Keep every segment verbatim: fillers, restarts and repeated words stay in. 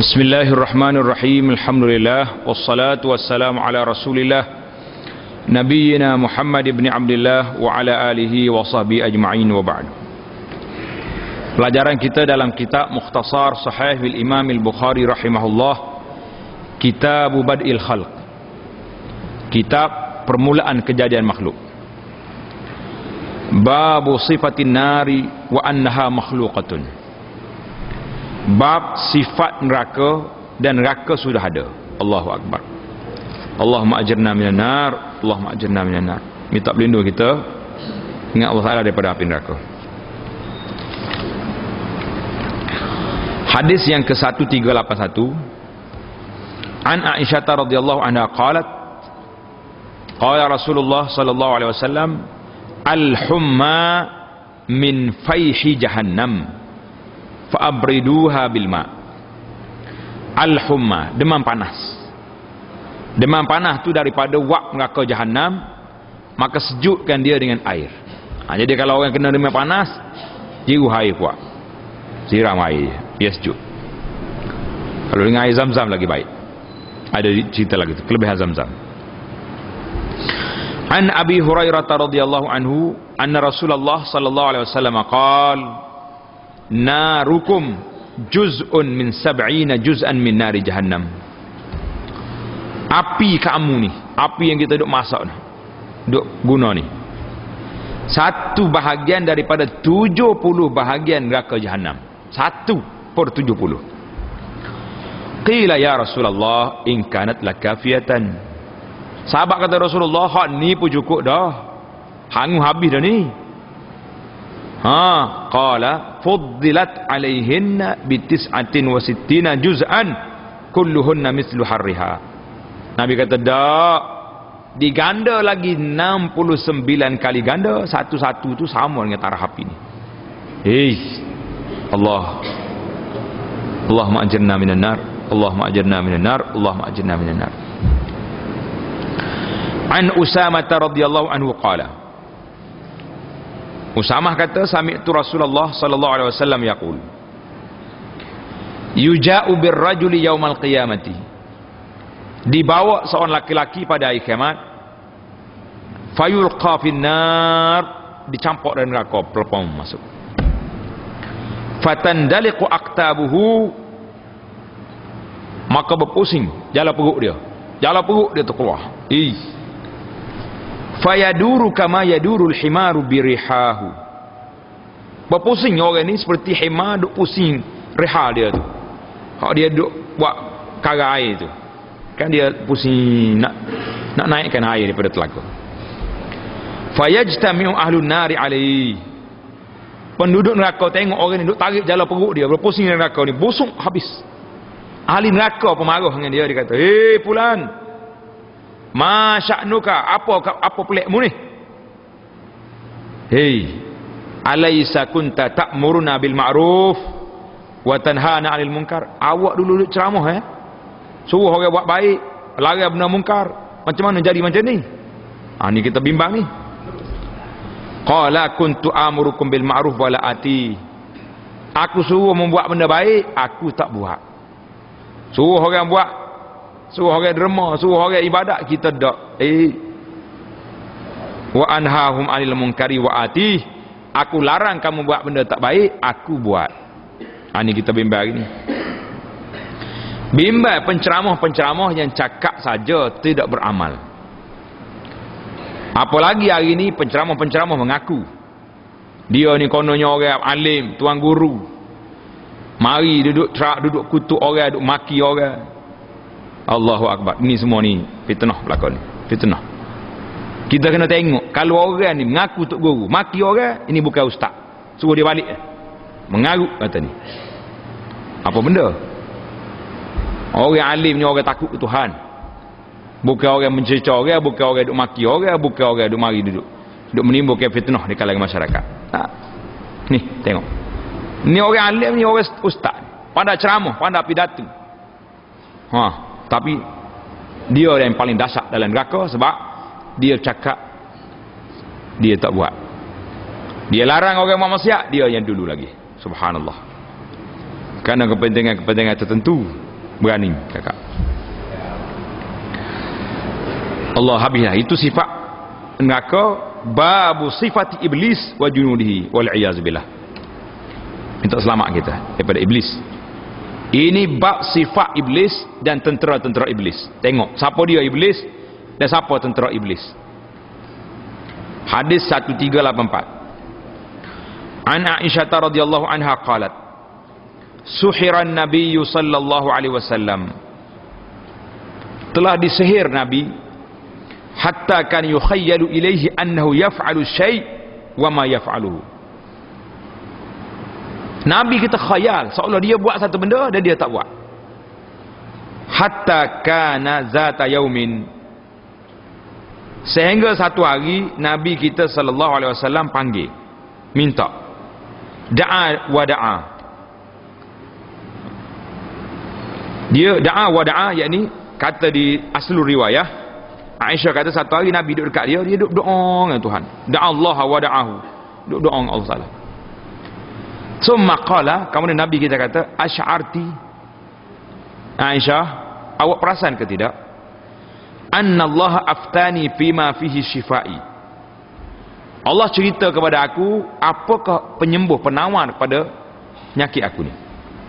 Bismillahirrahmanirrahim. Alhamdulillah wassalatu wassalamu ala Rasulillah Nabiyyina Muhammad ibn Abdullah wa ala alihi wa sahbihi ajma'in wa ba'd. Pelajaran kita dalam kitab Mukhtasar Sahih bil Imam Al-Bukhari rahimahullah, Kitab Bad'il Khalq, kitab permulaan kejadian makhluk. Babu sifatin nari wa annaha makhluqatun. Bab sifat neraka dan neraka sudah ada. Allahu Akbar. Allahumma ajirna minan nar, Allahumma ajirna minan nar. Minta pelindung kita ingat Allah Taala daripada api neraka. Hadis yang ke seribu tiga ratus lapan puluh satu, An Aisyah radhiyallahu anha qalat, qala Rasulullah sallallahu alaihi wasallam, al-humma min fayhi jahannam fa'abriduha bil ma. Al-humma, demam panas. Demam panas tu daripada wak neraka jahannam, maka sejukkan dia dengan air. Ha, jadi kalau orang kena demam panas, jiru air kuat, siram air, dia sejuk. Kalau dengan air zam-zam lagi baik. Ada cerita lagi tu, kelebihan zam-zam. An Abi Hurairah radhiyallahu anhu anna Rasulullah sallallahu alaihi wasallam qala, narukum juz'un min sab'ina juz'an min nari jahannam. Api kamu ni, api yang kita duk masak ni, duk guna ni, satu bahagian daripada tujuh puluh bahagian neraka jahannam. Satu per tujuh puluh. Qila ya Rasulullah in kanat lakafiyatan. Sahabat kata Rasulullah, hak ni pun cukup dah, hangu habis dah ni. Ha, qala fuddilat alaihinna bi tis'atin wa sittina juz'an kulluhunna mislu harriha. Nabi kata dak, diganda lagi enam puluh sembilan kali ganda, satu-satu tu sama dengan tarah api ni. Hei Allah, Allahumma ajirna minan nar, Allahumma ajirna minan nar, Allahumma ajirna minan nar. An Usamah radhiyallahu anhu qala, Usamah kata, sami'tu Rasulullah sallallahu alaihi wasallam yaqul, yuja'u birrajuli yaumal qiyamati. Dibawa seorang laki-laki pada hari kiamat, fayulqa finnar, dicampur dalam neraka, pelepam masuk. Fatandaliqu aqtabuhu, maka berpusing jala perut dia. Jala perut dia tu keluar. Ih. Fayaduru kama yadurul himaru birihahu. Berpusing orang ni seperti himar duk pusing reha dia tu. Hak dia duk buat kara air tu, kan dia pusing nak nak naikkan air daripada telaga. Fayajtami'u ahlun nari alaihi. Penduduk neraka tengok orang ni duk tarik jala perut dia, berpusing dalam neraka ni, busuk habis. Ahli neraka pemarah dengan dia, dia kata, "Hei fulan, ma sya'nuka, apa apa pelikmu ni? Hei, alaysa kunta ta'muruna bil ma'ruf wa tanhana 'anil munkar?" Awak dulu duk ceramah eh, suruh orang buat baik, larang benda mungkar. Macam mana jadi macam ni? Ha, ni kita bimbang ni. Qala kuntu amurukum bil ma'ruf wa la ati. Aku suruh membuat benda baik, aku tak buat. Suruh orang buat, suruh orang derma, suruh orang ibadat, kita tak. Eh, wa anhahum 'anil munkari wa ati. Aku larang kamu buat benda tak baik, aku buat. Ha, ni kita bimbang hari ni. Bimbang penceramah-penceramah yang cakap saja tidak beramal. Apalagi hari ni penceramah-penceramah mengaku dia ni kononnya orang alim, tuan guru. Mari duduk terak, duduk kutuk orang, duduk maki orang. Allahu Akbar. Ni semua ni fitnah berlaku ni. Fitnah. Kita kena tengok, kalau orang ni mengaku tok guru, maki orang, ini bukan ustaz. Suruh dia balik. Mengarut kata ni. Apa benda? Orang alim ni orang takut ke Tuhan. Bukan orang mencerca orang, bukan orang duk maki orang, bukan orang duk mari duduk duk menimbulkan fitnah di kalangan masyarakat. Tak. Ni tengok. Ni orang alim ni, orang ustaz. Pandai ceramah, pandai pidato. Ha, tapi dia yang paling dahsyat dalam neraka sebab dia cakap, dia tak buat. Dia larang orang buat maksiat, dia yang dulu lagi. Subhanallah. Kerana kepentingan-kepentingan tertentu. Berani kakak. Allah habislah. Itu sifat neraka. Babu sifat iblis wa junudihi wal iyaz billah. Minta selamat kita daripada iblis. Ini bab sifat iblis dan tentera-tentera iblis. Tengok siapa dia iblis dan siapa tentera iblis. Hadis seribu tiga ratus lapan puluh empat. An Aisyah radhiyallahu anha qalat suhiran Nabi sallallahu alaihi wasallam, telah disihir Nabi hatta kan yukhayyalu ilaihi annahu yaf'alu syai' wa ma yaf'aluhu. Nabi kita khayal seolah dia buat satu benda dan dia tak buat. Hatta kana zata yaumin, sehingga satu hari Nabi kita sallallahu alaihi wasallam panggil, minta, da'a wa da'a. Dia da'a wa da'a, yakni kata di aslul riwayah, Aisyah kata satu hari Nabi duduk dekat dia, dia duduk doa dengan Tuhan. Da'allah wa da'ahu. Duduk doa dengan Allah Taala. Summa qala, kemudian Nabi kita kata, asy'arti Aisyah, awak perasan ke tidak? Anna Allah aftani fima fihi shifai. Allah cerita kepada aku apakah penyembuh, penawar kepada penyakit aku ni.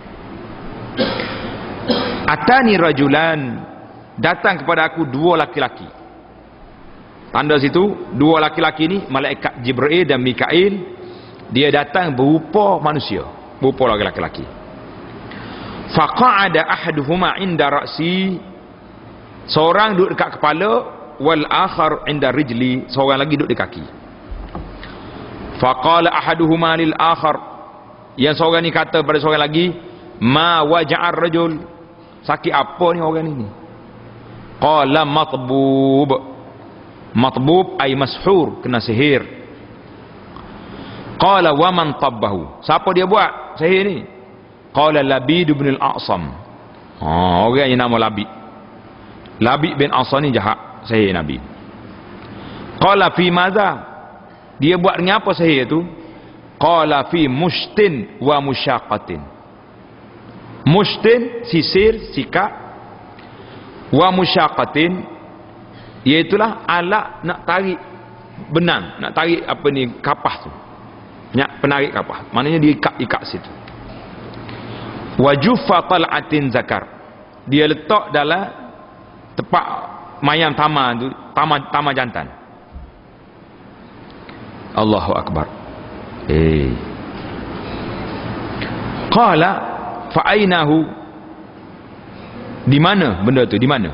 Atani rajulan, datang kepada aku dua laki-laki. Tanda situ dua laki-laki ni malaikat Jibril dan Mikail. Dia datang berupa manusia, berupa laki-laki. Faqa'ada ahaduhuma inda ra'si, seorang duduk dekat kepala, wal akhar inda rijli, seorang lagi duduk di kaki. Faqala ahaduhuma lil akhar, yang seorang ni kata pada seorang lagi, ma waja'ar rajul, sakit apa ni orang ni? Qala matbub. Matbub ay mashur, kena sihir. Qala wa man tabbahu, siapa dia buat sihir ni? Qala Labid bin al-A'sam. Ha, orang yang nama Labid. Labid bin A'sam ni jahat sihir Nabi. Qala fi madza, dia buat dengan apa sihir tu? Qala fi mushtin wa musyaqatin. Mushtin, sisir, sikat. Wa musyaqatin, iaitulah alat nak tarik benang, nak tarik apa ni, kapas tu, nak penarik kapas, maknanya diikat-ikat situ. Wa juffa tal'atin zakar, dia letak dalam tempat mayam taman tu, taman taman jantan. Allahu akbar. Eh qala fa ainahu, di mana benda tu, di mana?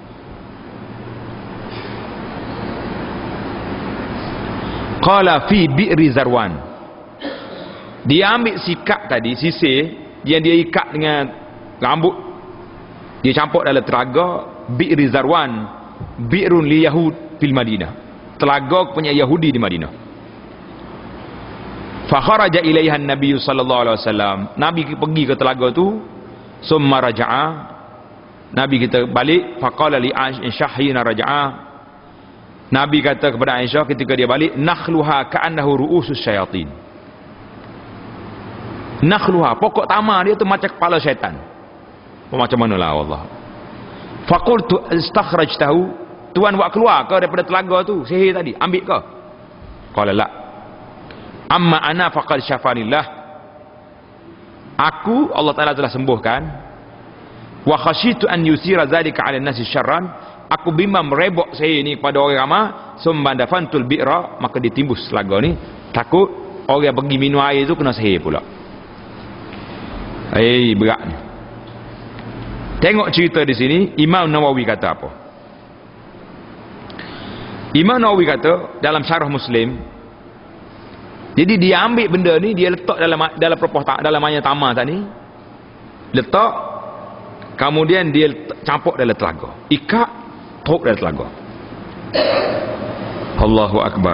Qala fi bi'ri Zarwan, dia ambil sikat tadi, sisir yang dia ikat dengan rambut, dia campur dalam telaga bi'ri Zarwan, bi'run li Yahud fil Madinah, telaga punya Yahudi di Madinah. Fa kharaja ilaiha an-nabiy sallallahu alaihi wasallam, Nabi pergi ke telaga tu. Summa raja'a, Nabi kita balik. Faqala li Aisyah hina raja'a, Nabi kata kepada Aisyah ketika dia balik, nakhluha ka'annahu ru'usus syayatin. Nakhluha, pokok tamar dia tu macam kepala syaitan. Oh, macam manalah Allah. Faqultu istakhrajtahu, tuan buat keluar ke daripada telaga tu sihir tadi, ambil ke? Qala la. Amma ana faqad syafanillah, aku Allah Taala telah sembuhkan. Wa khasyitu an yusira zalika 'ala an-nasi syarran, aku bimbang merebok sihir ni kepada orang ramai. Sumbanda fantul bi'ra, maka ditimbus telaga ni, takut orang pergi minum air tu kena sihir pula. Eh, berat ni. Tengok cerita di sini, Imam Nawawi kata apa? Imam Nawawi kata dalam Syarah Muslim, jadi dia ambil benda ni, dia letak dalam dalam perpoh, dalam mayat tamar tadi, letak, kemudian dia letak, campur dalam telaga, ikat, tok dalam telaga. Allahu akbar.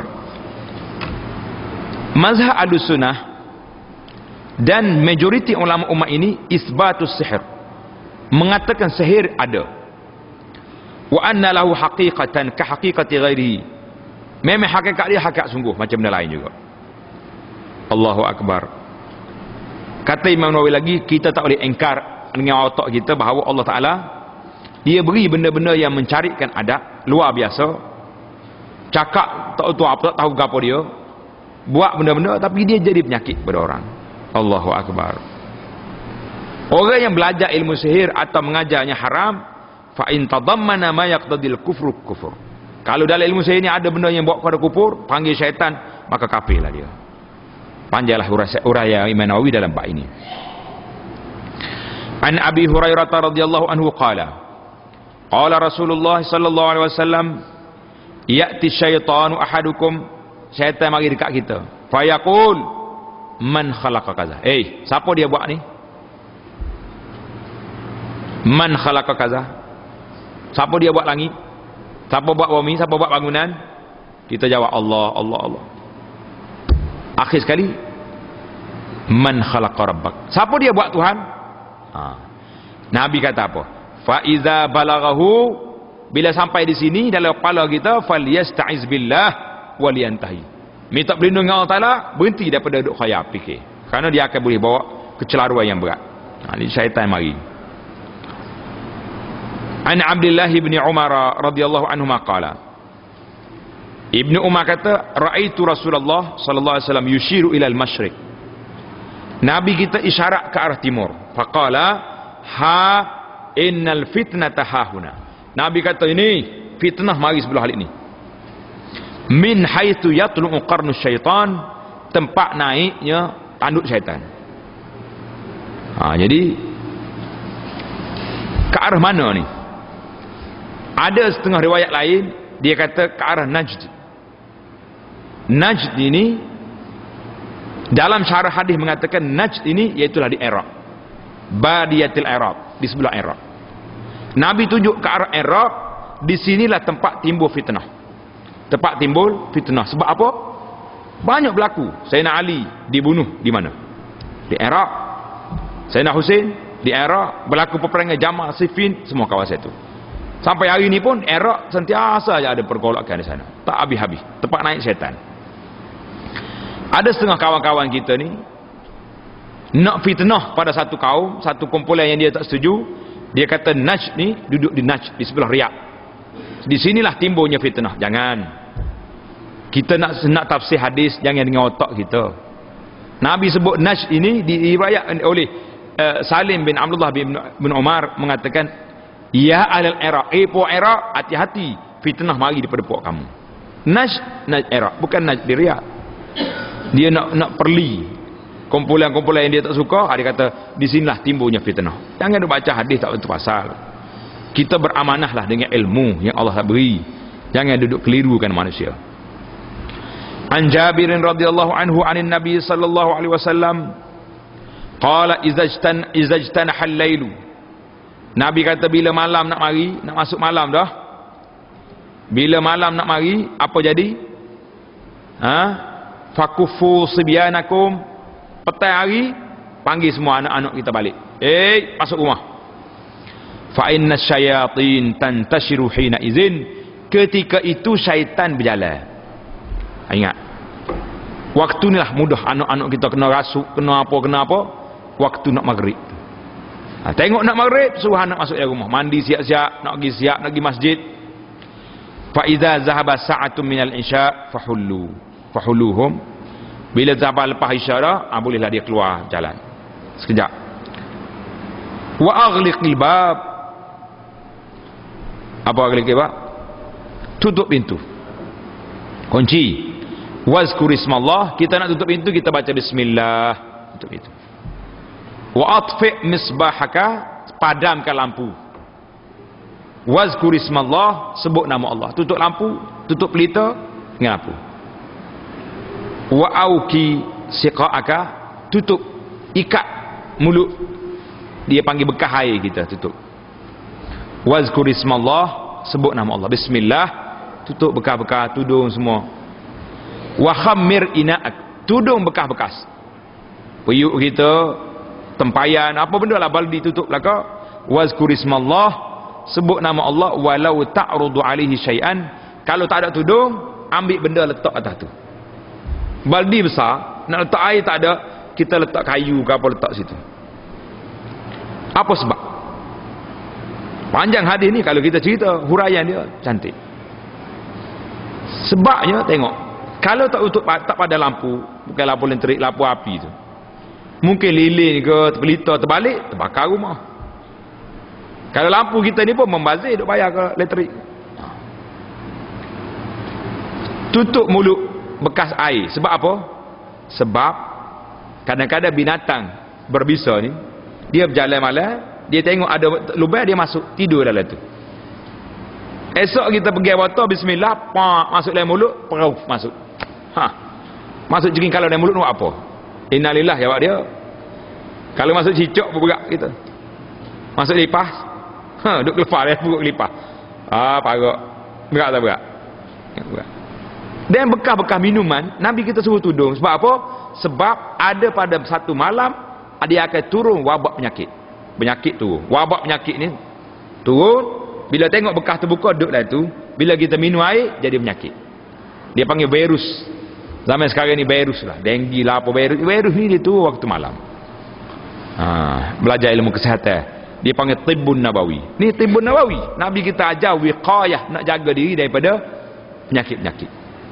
Mazhab Ahlussunnah dan majoriti ulama umat ini isbatus sihir, mengatakan sihir ada. Wa anna lahu haqiqatan ka haqiqati ghairihi, memang hakikat dia hakikat sungguh macam benda lain juga. Allahu akbar. Kata Imam Nawawi lagi, kita tak boleh ingkar dengan otak kita bahawa Allah Ta'ala dia beri benda-benda yang mencarikan adab luar biasa. Cakap tak tahu apa, tak tahu apa dia, buat benda-benda tapi dia jadi penyakit pada orang. Allahu Akbar. Orang yang belajar ilmu sihir atau mengajarnya haram, fa in tadammana ma yaqtadil kufru kufur. Kalau dalam ilmu sihir ni ada benda yang bawa kepada kufur, panggil syaitan, maka kafirlah dia. Panjanglah uraya Imam Nawawi dalam bab ini. An Abi Hurairah radhiyallahu anhu qala qala Rasulullah sallallahu alaihi wasallam ya'ti syaitanu ahadukum, syaitan mari dekat kita, fayaqul man khalaqa kaza. Eh, siapa dia buat ni? Man khalaqa kaza. Siapa dia buat langit? Siapa buat bumi? Siapa buat bangunan? Kita jawab Allah, Allah, Allah. Akhir sekali, man khalaqa rabbak. Siapa dia buat Tuhan? Ha. Nabi kata apa? Fa iza balaghahu, bila sampai di sini dalam kepala kita, falyasta'iz billah waliyantahi. Minta perlindungan Allah Taala, berhenti daripada duk khayal fikir. Kerana dia akan boleh bawa kecelaruan yang berat. Ha, ni syaitan mari. An Abdullah bin Umar radhiyallahu anhu qala, Ibnu Umar kata, raaitu Rasulullah sallallahu alaihi wasallam yushiru ila al-masyriq. Nabi kita isyarat ke arah timur. Faqala ha innal fitnata hahuna. Nabi kata ini fitnah mari sebelah hal ini. Min haitsu yatlu'u qarnu syaitan, tempat naiknya tanduk syaitan. Ha, jadi ke arah mana ni? Ada setengah riwayat lain dia kata ke arah Najd. Najd ini dalam syarah hadis mengatakan Najd ini iaitulah di Iraq, Badiyatil Iraq, di sebelah Iraq. Nabi tunjuk ke arah Iraq, di sinilah tempat timbul fitnah. Tempat timbul fitnah. Sebab apa? Banyak berlaku. Sayyidina Ali dibunuh di mana? Di Iraq. Sayyidina Husain di Iraq. Berlaku peperangan Jamal, Siffin, semua kawasan itu. Sampai hari ini pun Iraq sentiasa ada pergolakan di sana. Tak habis-habis. Tempat naik syaitan. Ada setengah kawan-kawan kita ni nak fitnah pada satu kaum, satu kumpulan yang dia tak setuju. Dia kata Najd ni duduk di Najd, di sebelah Riyadh. Di sinilah timbulnya fitnah. Jangan. Kita nak nak tafsir hadis jangan dengan otak kita. Nabi sebut Najd ini diriwayatkan oleh uh, Salim bin Abdullah bin, bin Umar mengatakan, ya alal Iraq, eh puak Iraq, hati-hati fitnah mari daripada puak kamu. Najd, Najd Iraq, bukan Najd di Riyadh. Dia nak nak perli kumpulan-kumpulan yang dia tak suka, dia kata di sinilah timbulnya fitnah. Jangan duk baca hadis tak betul pasal. Kita beramanahlah dengan ilmu yang Allah beri. Jangan duduk kelirukan manusia. An Jabir radhiyallahu anhu anin Nabi sallallahu alaihi wasallam qala izajtan izajtan al-lailu. Nabi kata bila malam nak mari, nak masuk malam dah. Bila malam nak mari, apa jadi? Ha? Fakufu sibyanakum. Petang hari, panggil semua anak-anak kita balik. Eh, masuk rumah. Fa inna syayatin tantashiru hina izin. Ketika itu syaitan berjalan. Ingat. Waktu ni lah mudah anak-anak kita kena rasuk, kena apa, kena apa. Waktu nak maghrib. Ha, tengok nak maghrib, suruh anak masuk dalam rumah. Mandi siap-siap, nak pergi siap, nak pergi masjid. Fa idza zahaba sa'atun minal isya fahullu. Fahulluhum. Bila sampai lepas isya dah, ah, bolehlah dia keluar jalan. Sekejap. Wa aghliqil bab. Apa aghliqil bab? Tutup pintu. Kunci. Wazkur ismallah. Kita nak tutup pintu, kita baca bismillah. Tutup pintu. Wa atfi' misbahaka. Padamkan lampu. Wazkur ismallah. Sebut nama Allah. Tutup lampu, tutup pelita dengan lampu. Wa auki siqa'aka, tutup, ikat mulut. Dia panggil bekas air kita, tutup. Wazkur ismallah, sebut nama Allah. Bismillah, tutup bekas-bekas tudung semua. Wa khammir ina'ak, tudung bekas-bekas. Periuk kita, tempayan, apa benda lah, baldi tutup belakang. Wazkur ismallah, sebut nama Allah. Walau ta'rudu alaihi syai'an, kalau tak ada tudung, ambil benda letak atas tu. Baldi besar, nak letak air tak ada, kita letak kayu ke apa letak situ. Apa sebab? Panjang hadis ni, kalau kita cerita huraian dia cantik. Sebabnya tengok, kalau tak untuk tak pada lampu, bukan lampu elektrik, lampu api tu, mungkin lilin ke terpelita terbalik, terbakar rumah. Kalau lampu kita ni pun membazir, duk bayar ke elektrik. Tutup mulut bekas air. Sebab apa? Sebab kadang-kadang binatang berbisa ni, dia berjalan malam, dia tengok ada lubang, dia masuk tidur dalam tu. Esok kita pergi botol, bismillah, pak, masuk dalam mulut, peruf masuk. Ha. Masuk jering kalau dalam mulut nak apa? Innalillah jawab dia. Kalau masuk cicak berberak kita. Masuk lipas, ha, duk lepas dia buruk lipas. Ah, parok. Berak tak berak? Berak. Dan bekas-bekas minuman Nabi kita suruh tudung. Sebab apa? Sebab ada pada satu malam dia akan turun wabak penyakit. Penyakit turun. Wabak penyakit ni turun. Bila tengok bekas terbuka duduk dalam tu, bila kita minum air jadi penyakit. Dia panggil virus. Zaman sekarang ni virus lah. Denggi lah apa virus. Virus ni dia turun waktu malam. Ha, belajar ilmu kesihatan. Dia panggil Tibbun Nabawi. Ni Tibbun Nabawi. Nabi kita ajar wiqayah, nak jaga diri daripada penyakit-penyakit.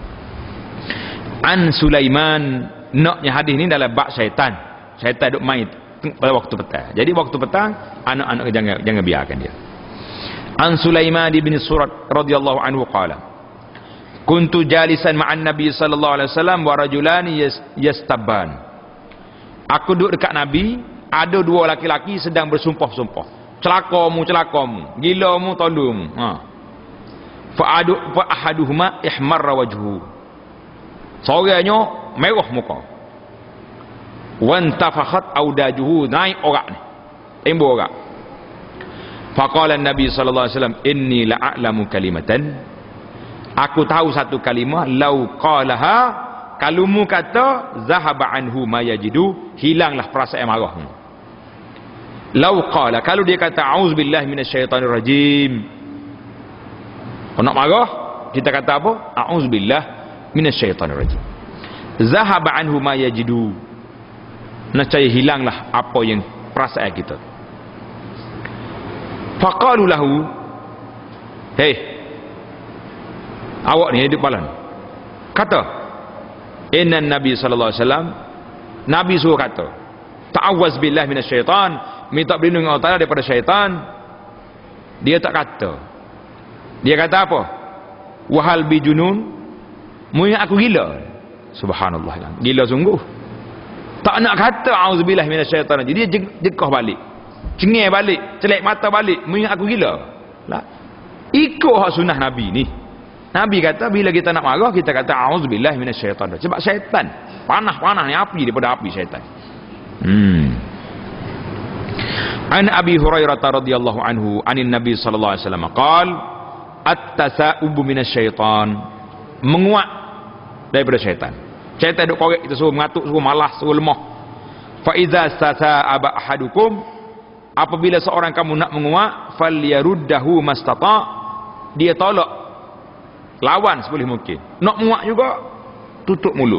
An Sulaiman, naknya hadis ni dalam bab syaitan. Syaitan duk main pada waktu petang. Jadi waktu petang anak-anak jangan jangan biarkan dia. An Sulaiman bin Surat radhiyallahu anhu qala, kuntu jalisan ma'an Nabi sallallahu alaihi wasallam wa rajulani yastabban. Aku duduk dekat Nabi, ada dua laki-laki sedang bersumpah-sumpah. Celakamu, celakamu, gilamu, tolong. Ha. Fa adu fa ahaduhuma ihmarra wajhu. Seorangnya merah muka. Wantafakhat audajuhu, naik orak ni. Timbul orak. Faqala Nabi sallallahu alaihi wasallam, inni la'alamu kalimatan. Aku tahu satu kalimah, lau qalaha, kalau mu kata zahaba anhu ma yajidu, hilanglah perasaan marah. Lau qala, kalau dia kata auzubillahi minasyaitanir rajim. Kalau nak marah, kita kata apa? Auzubillah minasyaitanir rajim. Zahaba anhu ma yajidu. Nescaya hilanglah apa yang perasaan kita. Faqalu lahu, hei, awak ni hidup balan. Kata, inna Nabi sallallahu alaihi wasallam, Nabi suruh kata, ta'awwaz billahi minasyaitan, minta perlindungan Allah Taala daripada syaitan. Dia tak kata. Dia kata apa? Wahal bi junun, mu ingat aku gila. Subhanallah, gila sungguh. Tak nak kata auzubillahi minasyaitan. Jadi dia jekah balik, cengeng balik, celek mata balik, mu ingat aku gila. Lah, ikut hak sunnah Nabi ni. Nabi kata bila kita nak marah, kita kata auzubillahi minasyaitan. Sebab syaitan panah-panah ni, api daripada api syaitan. Hmm. An Abi Hurairah radhiyallahu anhu anin Nabi sallallahu alaihi wasallam qaal, at-tasa'ubu minasyaitan, menguat daripada syaitan. Syaitan duk korek kita, suruh mengatuk, suruh malas, suruh lemah. Fa iza tasa'aba ahadukum, apabila seorang kamu nak menguat, falyaruddahu mastata', dia tolak, lawan sebboleh mungkin. Nak menguat juga, tutup mulut.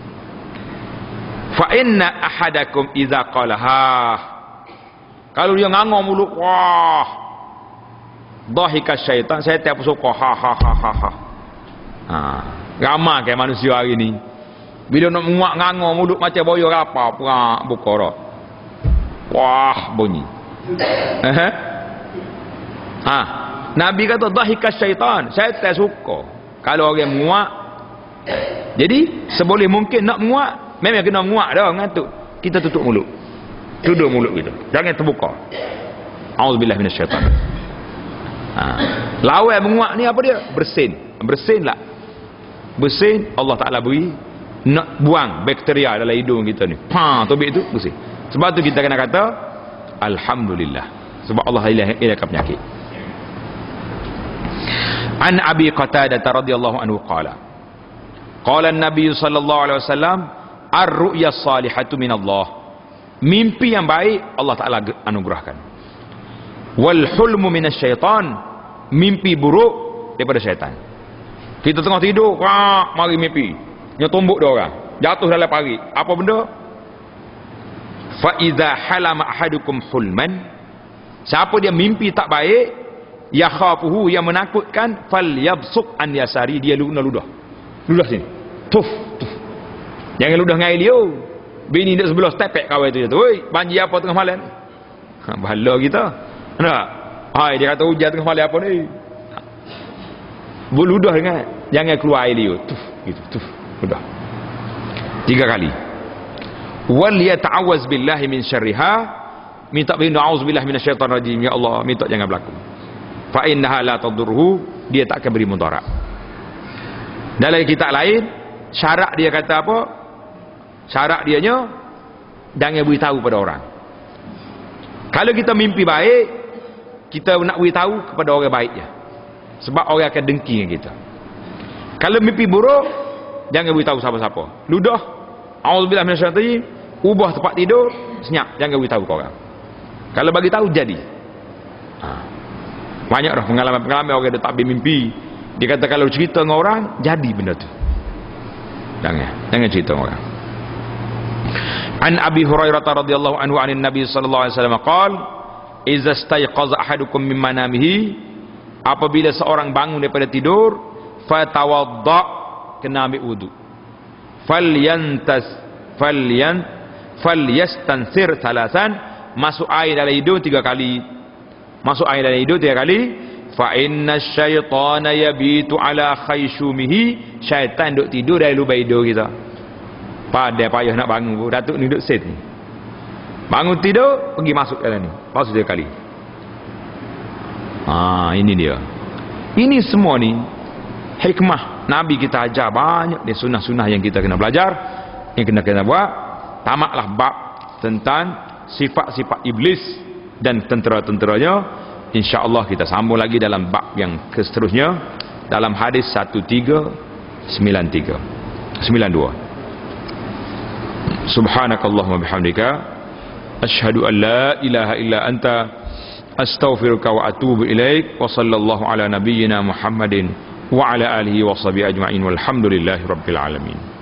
Fa inna ahadakum iza qalaha, kalau dia ngangor mulut, wah, dhahika syaitan, syaitan pun suka ha ha ha ha ha. Ha, ramai kayak manusia hari ni. Bila nak menguat ngangor mulut macam boyo apa, perak buka rak. Wah, bunyi. Eh? Ha, Nabi kata dhahika syaitan, syaitan suka kalau orang menguat. Jadi seboleh mungkin nak menguat, memang kena menguat dah ngantuk. Kita tutup mulut. Tutup mulut kita. Jangan terbuka. Auzubillahi minasyaitan. Ha. Lawan menguat ni apa dia? Bersin. Bersin lah. Bersin Allah Taala beri nak buang bakteria dalam hidung kita ni. Ha, tobik tu bersih. Sebab tu kita kena kata alhamdulillah. Sebab Allah hilangkan penyakit. An Abi Qatadah radhiyallahu anhu qala, qala an-nabiy sallallahu alaihi wasallam, ar-ru'ya salihatu min Allah. Mimpi yang baik Allah Taala anugerahkan. Wal hulmu minasyaitan, mimpi buruk daripada syaitan. Kita tengah tidur, wah, mari mimpi nyotombuk dia orang, jatuh dalam parit. Apa benda? Fa idza halama ahadukum hulman, Siapa dia mimpi tak baik, ya khafuhu, yang menakutkan, fal yabsuq an yasari, dia ludah ludah. Ludah sini. Tuf, tuf. Jangan ludah ngai dia. Bini duk sebelah tepek kawai tu je tu. Oi, banjir apa tengah malam? Ha, bahala kita. Nak? Hai, dia kata hujan tengah malam apa ni? Berludah dengan, jangan keluar air dia. Tuf, gitu, tuf, ludah. Tiga kali. Wal yata'awaz billahi min syarriha, minta berlindung, auzubillah minasyaitanir rajim, ya Allah, minta jangan berlaku. Fa innaha la tadurruhu, dia tak akan beri mudarat. Dalam kitab lain, syarat dia kata apa? Syarat dianya, jangan beritahu pada orang. Kalau kita mimpi baik, kita nak beritahu kepada orang baik je, sebab orang akan dengki dengan kita. Kalau mimpi buruk, jangan beritahu siapa-siapa. Ludah, auzubillah minasyaitanir rajim, ubah tempat tidur, senyap, jangan beritahu ke orang. Kalau bagi tahu jadi. Ha. Banyak dah pengalaman-pengalaman orang dia tak bermimpi. Dia kata kalau cerita dengan orang, jadi benda tu. Jangan, jangan cerita dengan orang. An Abi Hurairah radhiyallahu anhu anin Nabi sallallahu alaihi wasallam qaal, "Idza stayqaza ahadukum min manamihi", apabila seorang bangun daripada tidur, fatawadda, kena ambil wudu. Falyantas falyan falyastansir salasan, masuk air dalam hidung tiga kali. Masuk air dalam hidung tiga kali. Fa inna syaitana yabitu ala khayshumihi, syaitan duk tidur dalam lubang hidung kita. Pada payah nak bangun, Datuk ni duk set ni. Bangun tidur, pergi masuk dalam ni. Masuk tiga kali. Ah, ini dia. Ini semua ni hikmah Nabi kita ajar banyak dia, sunnah-sunnah yang kita kena belajar, yang kena kena buat. Tamatlah bab tentang sifat-sifat iblis dan tentera-tenteranya. InsyaAllah kita sambung lagi dalam bab yang seterusnya, dalam hadis satu tiga sembilan tiga sembilan dua. Subhanakallahumma bihamdika asyhadu an la ilaha illa anta astaghfiruka wa atubu ilaik. Wa sallallahu ala nabiyyina Muhammadin wa ala alihi wa sahbihi ajma'in walhamdulillahi rabbil alamin.